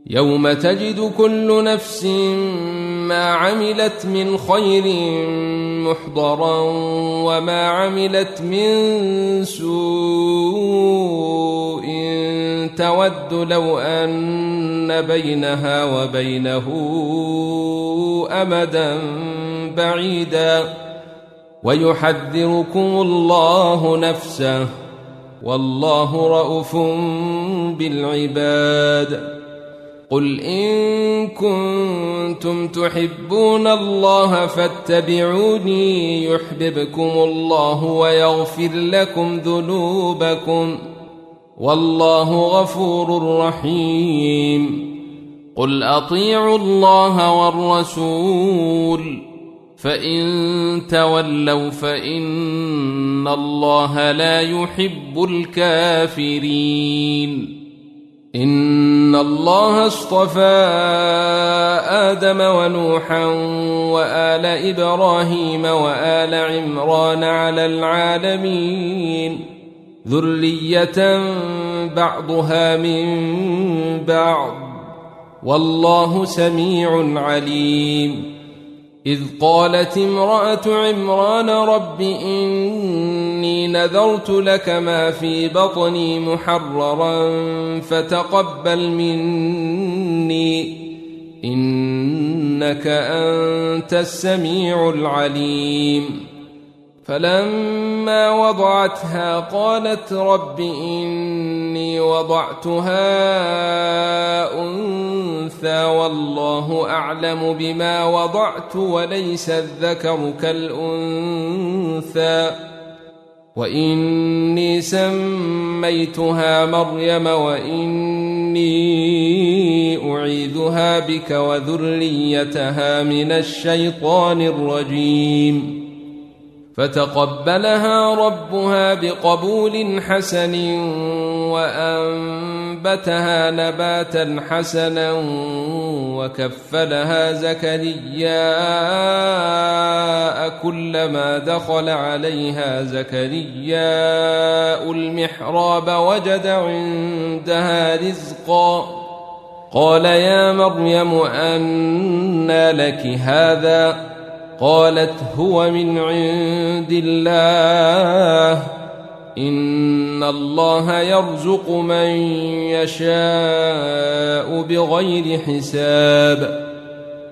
يوم تجد كل نفس ما عملت من خير محضرا وما عملت من سوء تود لو أن بينها وبينه أمدا بعيدا ويحذركم الله نفسه والله رءوف بالعباد. قل إن كنتم تحبون الله فاتبعوني يحببكم الله ويغفر لكم ذنوبكم والله غفور رحيم. قل أطيعوا الله والرسول فإن تولوا فإن الله لا يحب الكافرين. إن الله اصطفى آدم ونوحا وآل إبراهيم وآل عمران على العالمين ذرية بعضها من بعض والله سميع عليم. إذ قالت امرأة عمران رب إني نذرت لك ما في بطني محررا فتقبل مني إنك أنت السميع العليم. فلما وضعتها قالت رب إني وضعتها أنثى والله أعلم بما وضعت وليس الذكر كالأنثى وإني سميتها مريم وإني أعيذها بك وذريتها من الشيطان الرجيم. فتقبلها ربها بقبول حسن وأنبتها نباتا حسنا وكفلها زكرياء كلما دخل عليها زكرياء المحراب وجد عندها رزقا قال يا مريم أنى لك هذا قالت هو من عند الله إن الله يرزق من يشاء بغير حساب.